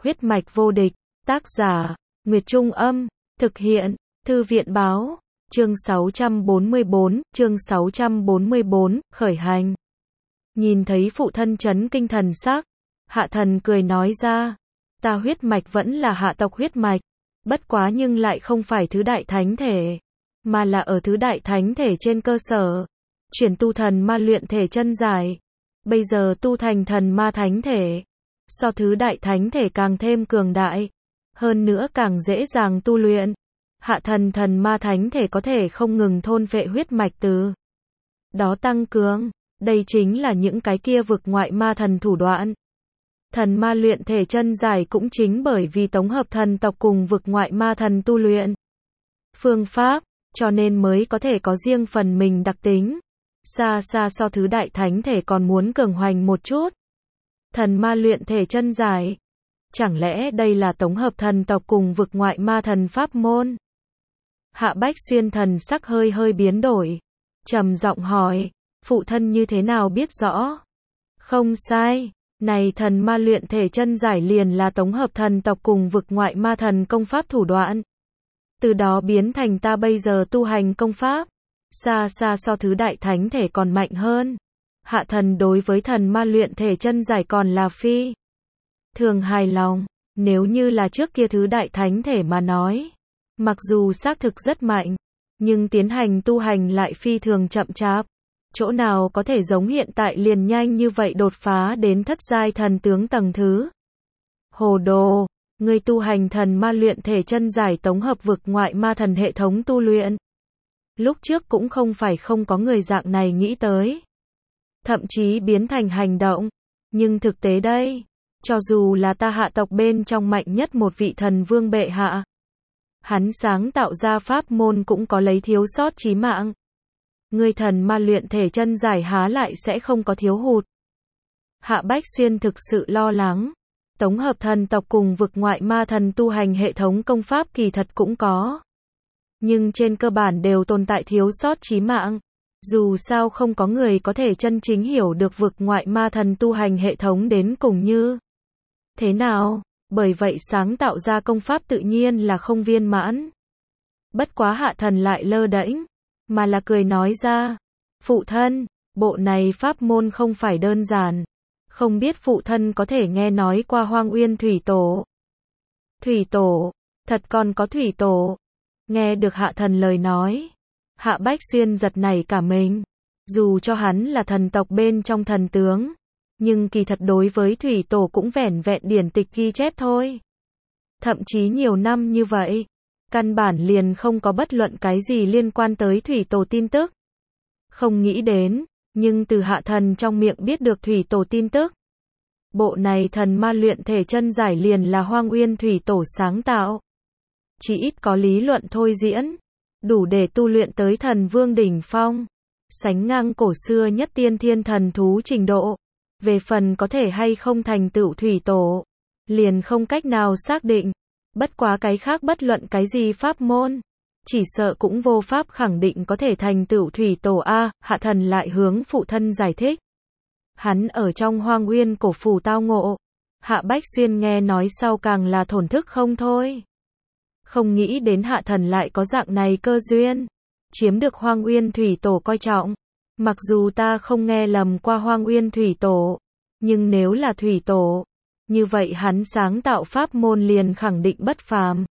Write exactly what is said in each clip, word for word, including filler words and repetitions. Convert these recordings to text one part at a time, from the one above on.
Huyết mạch vô địch, tác giả, Nguyệt Trung Âm, thực hiện, Thư viện Báo, chương sáu trăm bốn mươi tư, chương sáu trăm bốn mươi tư, khởi hành. Nhìn thấy phụ thân chấn kinh thần sắc, Hạ Thần cười nói ra, ta huyết mạch vẫn là hạ tộc huyết mạch, bất quá nhưng lại không phải thứ đại thánh thể, mà là ở thứ đại thánh thể trên cơ sở, chuyển tu thần ma luyện thể chân giải, bây giờ tu thành thần ma thánh thể, so thứ đại thánh thể càng thêm cường đại, hơn nữa càng dễ dàng tu luyện. Hạ thần thần ma thánh thể có thể không ngừng thôn vệ huyết mạch từ đó tăng cường, đây chính là những cái kia vực ngoại ma thần thủ đoạn. Thần ma luyện thể chân giải cũng chính bởi vì tổng hợp thần tộc cùng vực ngoại ma thần tu luyện phương pháp, cho nên mới có thể có riêng phần mình đặc tính, xa xa so thứ đại thánh thể còn muốn cường hoành một chút. Thần ma luyện thể chân giải, chẳng lẽ đây là tổng hợp thần tộc cùng vực ngoại ma thần pháp môn? Hạ Bách Xuyên thần sắc hơi hơi biến đổi, trầm giọng hỏi, phụ thân như thế nào biết rõ? Không sai, này thần ma luyện thể chân giải liền là tổng hợp thần tộc cùng vực ngoại ma thần công pháp thủ đoạn. Từ đó biến thành ta bây giờ tu hành công pháp, xa xa so thứ đại thánh thể còn mạnh hơn. Hạ Thần đối với thần ma luyện thể chân giải còn là phi thường hài lòng, nếu như là trước kia thứ đại thánh thể mà nói, mặc dù xác thực rất mạnh, nhưng tiến hành tu hành lại phi thường chậm chạp, chỗ nào có thể giống hiện tại liền nhanh như vậy đột phá đến thất giai thần tướng tầng thứ. Hồ đồ, người tu hành thần ma luyện thể chân giải tổng hợp vực ngoại ma thần hệ thống tu luyện. Lúc trước cũng không phải không có người dạng này nghĩ tới, thậm chí biến thành hành động, nhưng thực tế đây, cho dù là ta hạ tộc bên trong mạnh nhất một vị thần vương bệ hạ, hắn sáng tạo ra pháp môn cũng có lấy thiếu sót chí mạng. Người thần ma luyện thể chân giải há lại sẽ không có thiếu hụt. Hạ Bách Xuyên thực sự lo lắng, tổng hợp thần tộc cùng vực ngoại ma thần tu hành hệ thống công pháp kỳ thật cũng có, nhưng trên cơ bản đều tồn tại thiếu sót chí mạng. Dù sao không có người có thể chân chính hiểu được vực ngoại ma thần tu hành hệ thống đến cùng như thế nào, bởi vậy sáng tạo ra công pháp tự nhiên là không viên mãn. Bất quá Hạ Thần lại lơ đễnh, mà là cười nói ra, phụ thân, bộ này pháp môn không phải đơn giản, không biết phụ thân có thể nghe nói qua Hoang Uyên Thủy Tổ. Thủy Tổ, thật còn có Thủy Tổ. Nghe được Hạ Thần lời nói, Hạ Bách Xuyên giật nảy cả mình, dù cho hắn là thần tộc bên trong thần tướng, nhưng kỳ thật đối với Thủy Tổ cũng vẻn vẹn điển tịch ghi chép thôi. Thậm chí nhiều năm như vậy, căn bản liền không có bất luận cái gì liên quan tới Thủy Tổ tin tức. Không nghĩ đến, nhưng từ Hạ Thần trong miệng biết được Thủy Tổ tin tức. Bộ này thần ma luyện thể chân giải liền là Hoang Uyên Thủy Tổ sáng tạo. Chỉ ít có lý luận thôi diễn, đủ để tu luyện tới thần vương đỉnh phong, sánh ngang cổ xưa nhất tiên thiên thần thú trình độ. Về phần có thể hay không thành tựu Thủy Tổ, liền không cách nào xác định. Bất quá cái khác bất luận cái gì pháp môn, chỉ sợ cũng vô pháp khẳng định có thể thành tựu Thủy Tổ a. Hạ Thần lại hướng phụ thân giải thích. Hắn ở trong Hoang Uyên cổ phủ tao ngộ, Hạ Bách Xuyên nghe nói sau càng là thổn thức không thôi. Không nghĩ đến Hạ Thần lại có dạng này cơ duyên, chiếm được Hoang Uyên Thủy Tổ coi trọng. Mặc dù ta không nghe lầm qua Hoang Uyên Thủy Tổ, nhưng nếu là Thủy Tổ, như vậy hắn sáng tạo pháp môn liền khẳng định bất phàm.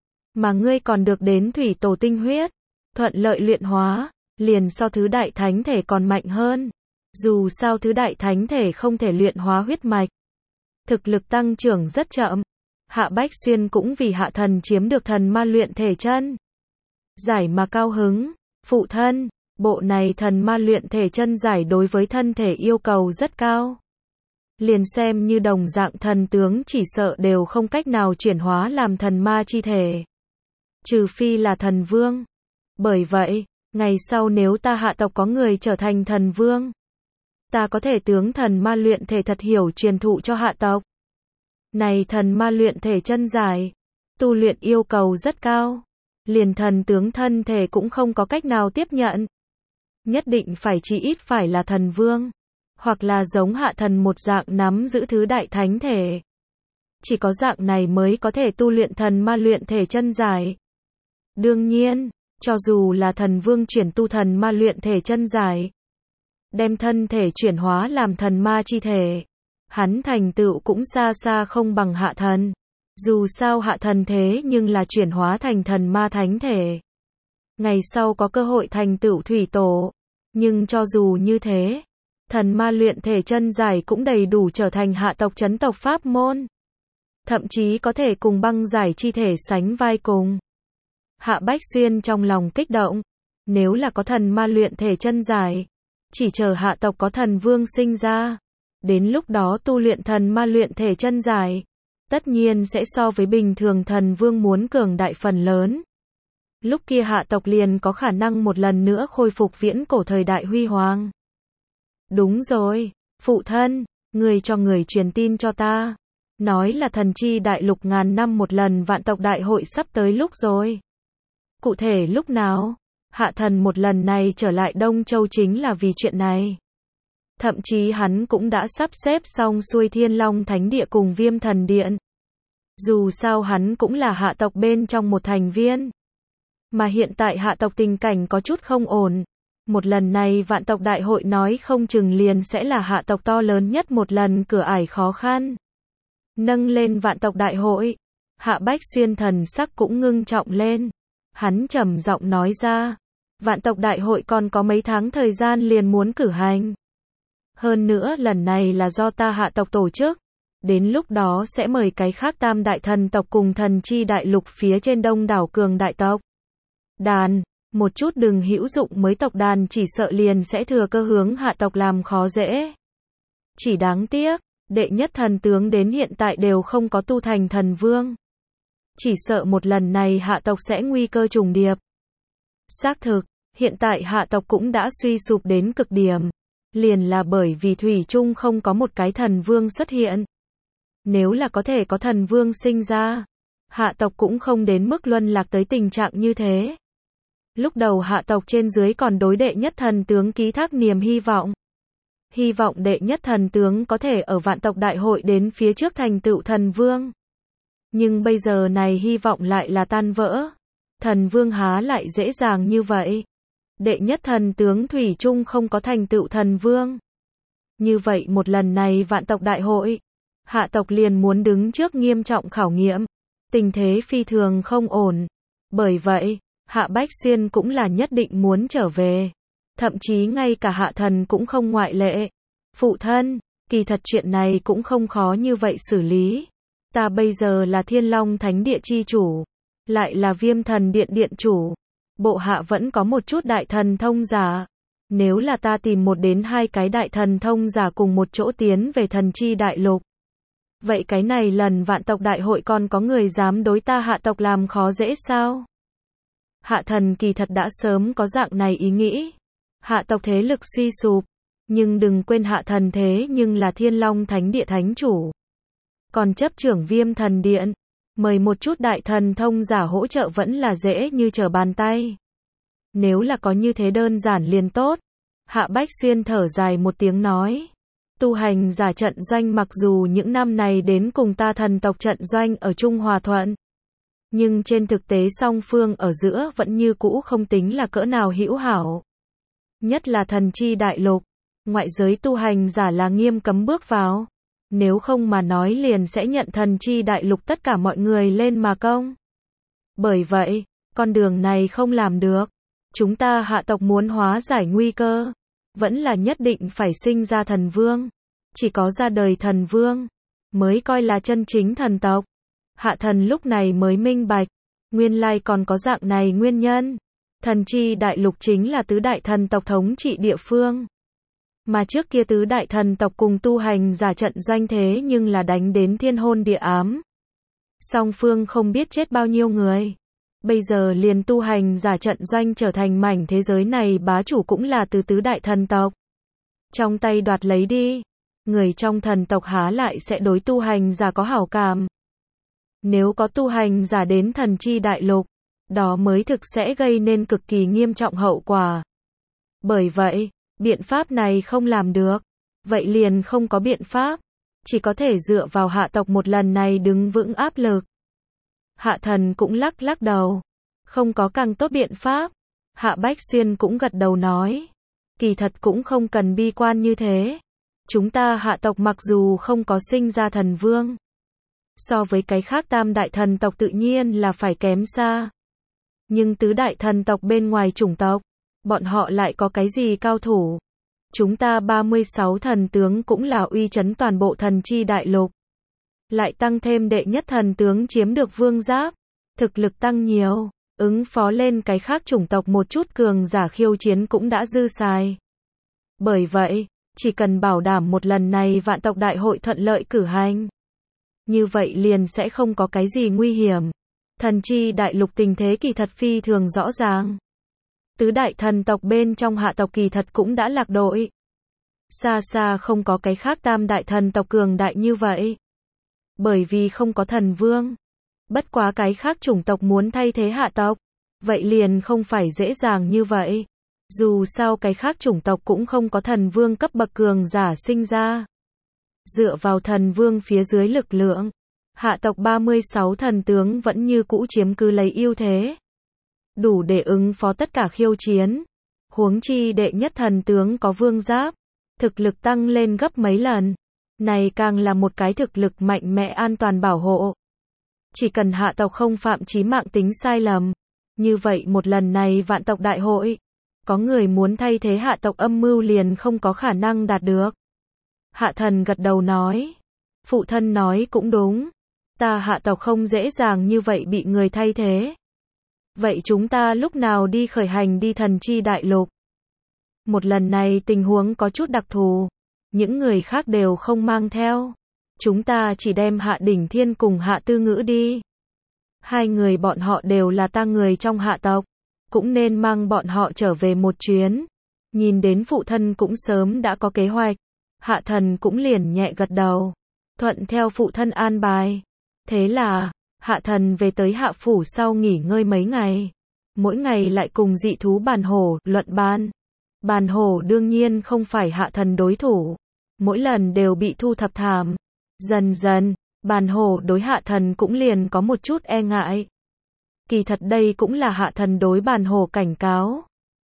Mà ngươi còn được đến Thủy Tổ tinh huyết, thuận lợi luyện hóa, liền so thứ đại thánh thể còn mạnh hơn. Dù sao thứ đại thánh thể không thể luyện hóa huyết mạch, thực lực tăng trưởng rất chậm. Hạ Bách Xuyên cũng vì Hạ Thần chiếm được thần ma luyện thể chân giải mà cao hứng. Phụ thân, bộ này thần ma luyện thể chân giải đối với thân thể yêu cầu rất cao. Liền xem như đồng dạng thần tướng chỉ sợ đều không cách nào chuyển hóa làm thần ma chi thể, trừ phi là thần vương. Bởi vậy, ngày sau nếu ta hạ tộc có người trở thành thần vương, ta có thể tướng thần ma luyện thể thật hiểu truyền thụ cho hạ tộc. Này thần ma luyện thể chân giải, tu luyện yêu cầu rất cao, liền thần tướng thân thể cũng không có cách nào tiếp nhận. Nhất định phải chỉ ít phải là thần vương, hoặc là giống Hạ Thần một dạng nắm giữ thứ đại thánh thể. Chỉ có dạng này mới có thể tu luyện thần ma luyện thể chân giải. Đương nhiên, cho dù là thần vương chuyển tu thần ma luyện thể chân giải, đem thân thể chuyển hóa làm thần ma chi thể, hắn thành tựu cũng xa xa không bằng hạ thần. Dù sao hạ thần thế nhưng là chuyển hóa thành thần ma thánh thể. Ngày sau có cơ hội thành tựu thủy tổ. Nhưng cho dù như thế, thần ma luyện thể chân giải cũng đầy đủ trở thành hạ tộc chấn tộc pháp môn. Thậm chí có thể cùng băng giải chi thể sánh vai cùng. Hạ Bách Xuyên trong lòng kích động. Nếu là có thần ma luyện thể chân giải, chỉ chờ hạ tộc có thần vương sinh ra. Đến lúc đó tu luyện thần ma luyện thể chân giải, tất nhiên sẽ so với bình thường thần vương muốn cường đại phần lớn. Lúc kia hạ tộc liền có khả năng một lần nữa khôi phục viễn cổ thời đại huy hoàng. Đúng rồi, phụ thân, người cho người truyền tin cho ta. Nói là thần chi đại lục ngàn năm một lần vạn tộc đại hội sắp tới lúc rồi. Cụ thể lúc nào? Hạ thần một lần này trở lại Đông Châu chính là vì chuyện này. Thậm chí hắn cũng đã sắp xếp xong xuôi Thiên Long Thánh Địa cùng Viêm Thần Điện. Dù sao hắn cũng là hạ tộc bên trong một thành viên. Mà hiện tại hạ tộc tình cảnh có chút không ổn. Một lần này vạn tộc đại hội nói không chừng liền sẽ là hạ tộc to lớn nhất một lần cửa ải khó khăn. Nâng lên vạn tộc đại hội, Hạ Bách Xuyên thần sắc cũng ngưng trọng lên. Hắn trầm giọng nói ra, vạn tộc đại hội còn có mấy tháng thời gian liền muốn cử hành. Hơn nữa lần này là do ta hạ tộc tổ chức. Đến lúc đó sẽ mời cái khác tam đại thần tộc cùng thần chi đại lục phía trên đông đảo cường đại tộc. Đàn, một chút đừng hữu dụng mới tộc đàn chỉ sợ liền sẽ thừa cơ hướng hạ tộc làm khó dễ. Chỉ đáng tiếc, đệ nhất thần tướng đến hiện tại đều không có tu thành thần vương. Chỉ sợ một lần này hạ tộc sẽ nguy cơ trùng điệp. Xác thực, hiện tại hạ tộc cũng đã suy sụp đến cực điểm. Liền là bởi vì thủy chung không có một cái thần vương xuất hiện. Nếu là có thể có thần vương sinh ra, hạ tộc cũng không đến mức luân lạc tới tình trạng như thế. Lúc đầu hạ tộc trên dưới còn đối đệ nhất thần tướng ký thác niềm hy vọng. Hy vọng đệ nhất thần tướng có thể ở vạn tộc đại hội đến phía trước thành tựu thần vương. Nhưng bây giờ này hy vọng lại là tan vỡ. Thần vương há lại dễ dàng như vậy. Đệ nhất thần tướng thủy chung không có thành tựu thần vương. Như vậy một lần này vạn tộc đại hội, hạ tộc liền muốn đứng trước nghiêm trọng khảo nghiệm. Tình thế phi thường không ổn. Bởi vậy, Hạ Bách Xuyên cũng là nhất định muốn trở về. Thậm chí ngay cả hạ thần cũng không ngoại lệ. Phụ thân, kỳ thật chuyện này cũng không khó như vậy xử lý. Ta bây giờ là Thiên Long Thánh Địa chi chủ, lại là Viêm Thần Điện điện chủ. Bộ hạ vẫn có một chút đại thần thông giả. Nếu là ta tìm một đến hai cái đại thần thông giả cùng một chỗ tiến về thần chi đại lục, vậy cái này lần vạn tộc đại hội còn có người dám đối ta hạ tộc làm khó dễ sao? Hạ thần kỳ thật đã sớm có dạng này ý nghĩ. Hạ tộc thế lực suy sụp, nhưng đừng quên hạ thần thế nhưng là Thiên Long Thánh Địa thánh chủ. Còn chấp trưởng Viêm Thần Điện, mời một chút đại thần thông giả hỗ trợ vẫn là dễ như trở bàn tay. Nếu là có như thế đơn giản liền tốt. Hạ Bách Xuyên thở dài một tiếng nói. Tu hành giả trận doanh mặc dù những năm này đến cùng ta thần tộc trận doanh ở chung hòa thuận, nhưng trên thực tế song phương ở giữa vẫn như cũ không tính là cỡ nào hữu hảo. Nhất là thần chi đại lục, ngoại giới tu hành giả là nghiêm cấm bước vào. Nếu không mà nói liền sẽ nhận thần chi đại lục tất cả mọi người lên mà công. Bởi vậy, con đường này không làm được. Chúng ta hạ tộc muốn hóa giải nguy cơ, vẫn là nhất định phải sinh ra thần vương. Chỉ có ra đời thần vương, mới coi là chân chính thần tộc. Hạ thần lúc này mới minh bạch, nguyên lai còn có dạng này nguyên nhân. Thần chi đại lục chính là tứ đại thần tộc thống trị địa phương. Mà trước kia tứ đại thần tộc cùng tu hành giả trận doanh thế nhưng là đánh đến thiên hôn địa ám. Song phương không biết chết bao nhiêu người. Bây giờ liền tu hành giả trận doanh trở thành mảnh thế giới này bá chủ cũng là từ tứ đại thần tộc. Trong tay đoạt lấy đi. Người trong thần tộc há lại sẽ đối tu hành giả có hảo cảm. Nếu có tu hành giả đến thần chi đại lục, đó mới thực sẽ gây nên cực kỳ nghiêm trọng hậu quả. Bởi vậy, biện pháp này không làm được. Vậy liền không có biện pháp. chỉ có thể dựa vào hạ tộc một lần này đứng vững áp lực. Hạ thần cũng lắc lắc đầu. Không có càng tốt biện pháp. Hạ Bách Xuyên cũng gật đầu nói. Kỳ thật cũng không cần bi quan như thế. Chúng ta hạ tộc mặc dù không có sinh ra thần vương. So với cái khác tam đại thần tộc tự nhiên là phải kém xa. Nhưng tứ đại thần tộc bên ngoài chủng tộc, bọn họ lại có cái gì cao thủ. Chúng ta ba mươi sáu thần tướng cũng là uy chấn toàn bộ thần chi đại lục. Lại tăng thêm đệ nhất thần tướng chiếm được vương giáp. Thực lực tăng nhiều, ứng phó lên cái khác chủng tộc một chút cường giả khiêu chiến cũng đã dư xài. Bởi vậy, chỉ cần bảo đảm một lần này vạn tộc đại hội thuận lợi cử hành. Như vậy liền sẽ không có cái gì nguy hiểm. Thần chi đại lục tình thế kỳ thật phi thường rõ ràng. Tứ đại thần tộc bên trong hạ tộc kỳ thật cũng đã lạc đội. Xa xa không có cái khác tam đại thần tộc cường đại như vậy. Bởi vì không có thần vương. Bất quá cái khác chủng tộc muốn thay thế hạ tộc. Vậy liền không phải dễ dàng như vậy. Dù sao cái khác chủng tộc cũng không có thần vương cấp bậc cường giả sinh ra. Dựa vào thần vương phía dưới lực lượng, hạ tộc ba mươi sáu thần tướng vẫn như cũ chiếm cứ lấy ưu thế. Đủ để ứng phó tất cả khiêu chiến. Huống chi đệ nhất thần tướng có vương giáp, thực lực tăng lên gấp mấy lần. Này càng là một cái thực lực mạnh mẽ an toàn bảo hộ. Chỉ cần hạ tộc không phạm chí mạng tính sai lầm. Như vậy một lần này vạn tộc đại hội, có người muốn thay thế hạ tộc âm mưu liền không có khả năng đạt được. Hạ thần gật đầu nói. Phụ thân nói cũng đúng. Ta hạ tộc không dễ dàng như vậy bị người thay thế. Vậy chúng ta lúc nào đi khởi hành đi thần chi đại lục? Một lần này tình huống có chút đặc thù. Những người khác đều không mang theo. Chúng ta chỉ đem Hạ Đỉnh Thiên cùng Hạ Tư Ngữ đi. Hai người bọn họ đều là ta người trong hạ tộc. Cũng nên mang bọn họ trở về một chuyến. Nhìn đến phụ thân cũng sớm đã có kế hoạch. Hạ thần cũng liền nhẹ gật đầu. Thuận theo phụ thân an bài. Thế là, hạ thần về tới hạ phủ sau nghỉ ngơi mấy ngày. Mỗi ngày lại cùng dị thú bàn hổ, luận bàn. Bàn hổ đương nhiên không phải hạ thần đối thủ. Mỗi lần đều bị thu thập thảm. Dần dần, bàn hổ đối hạ thần cũng liền có một chút e ngại. Kỳ thật đây cũng là hạ thần đối bàn hổ cảnh cáo.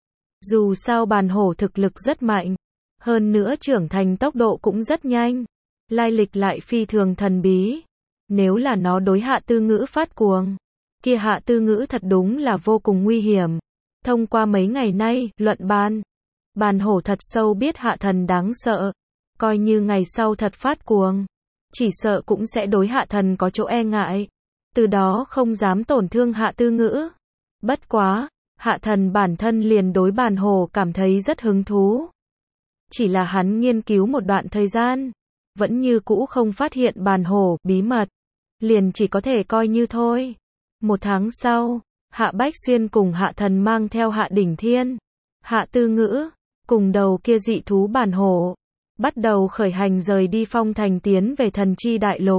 Dù sao bàn hổ thực lực rất mạnh. Hơn nữa trưởng thành tốc độ cũng rất nhanh. Lai lịch lại phi thường thần bí. Nếu là nó đối Hạ Tư Ngữ phát cuồng, kia Hạ Tư Ngữ thật đúng là vô cùng nguy hiểm. Thông qua mấy ngày nay, luận bàn, bàn hổ thật sâu biết hạ thần đáng sợ. Coi như ngày sau thật phát cuồng, chỉ sợ cũng sẽ đối hạ thần có chỗ e ngại. Từ đó không dám tổn thương Hạ Tư Ngữ. Bất quá, hạ thần bản thân liền đối bàn hổ cảm thấy rất hứng thú. Chỉ là hắn nghiên cứu một đoạn thời gian, vẫn như cũ không phát hiện bàn hổ bí mật. Liền chỉ có thể coi như thôi. Một tháng sau, Hạ Bách Xuyên cùng hạ thần mang theo Hạ Đỉnh Thiên, Hạ Tư Ngữ, cùng đầu kia dị thú bàn hổ, bắt đầu khởi hành rời đi Phong Thành tiến về thần chi đại lục.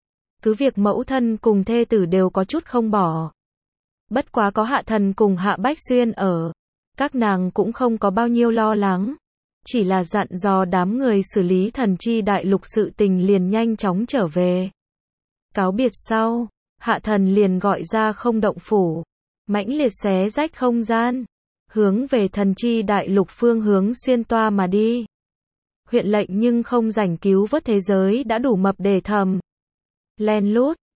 Cứ việc mẫu thân cùng thê tử đều có chút không bỏ. Bất quá có hạ thần cùng Hạ Bách Xuyên ở, các nàng cũng không có bao nhiêu lo lắng. Chỉ là dặn dò đám người xử lý thần chi đại lục sự tình liền nhanh chóng trở về. Cáo biệt sau, hạ thần liền gọi ra không động phủ, mãnh liệt xé rách không gian, hướng về thần chi đại lục phương hướng xuyên toa mà đi. Huyện lệnh nhưng không rảnh cứu vớt thế giới đã đủ mập để thầm. Len lút,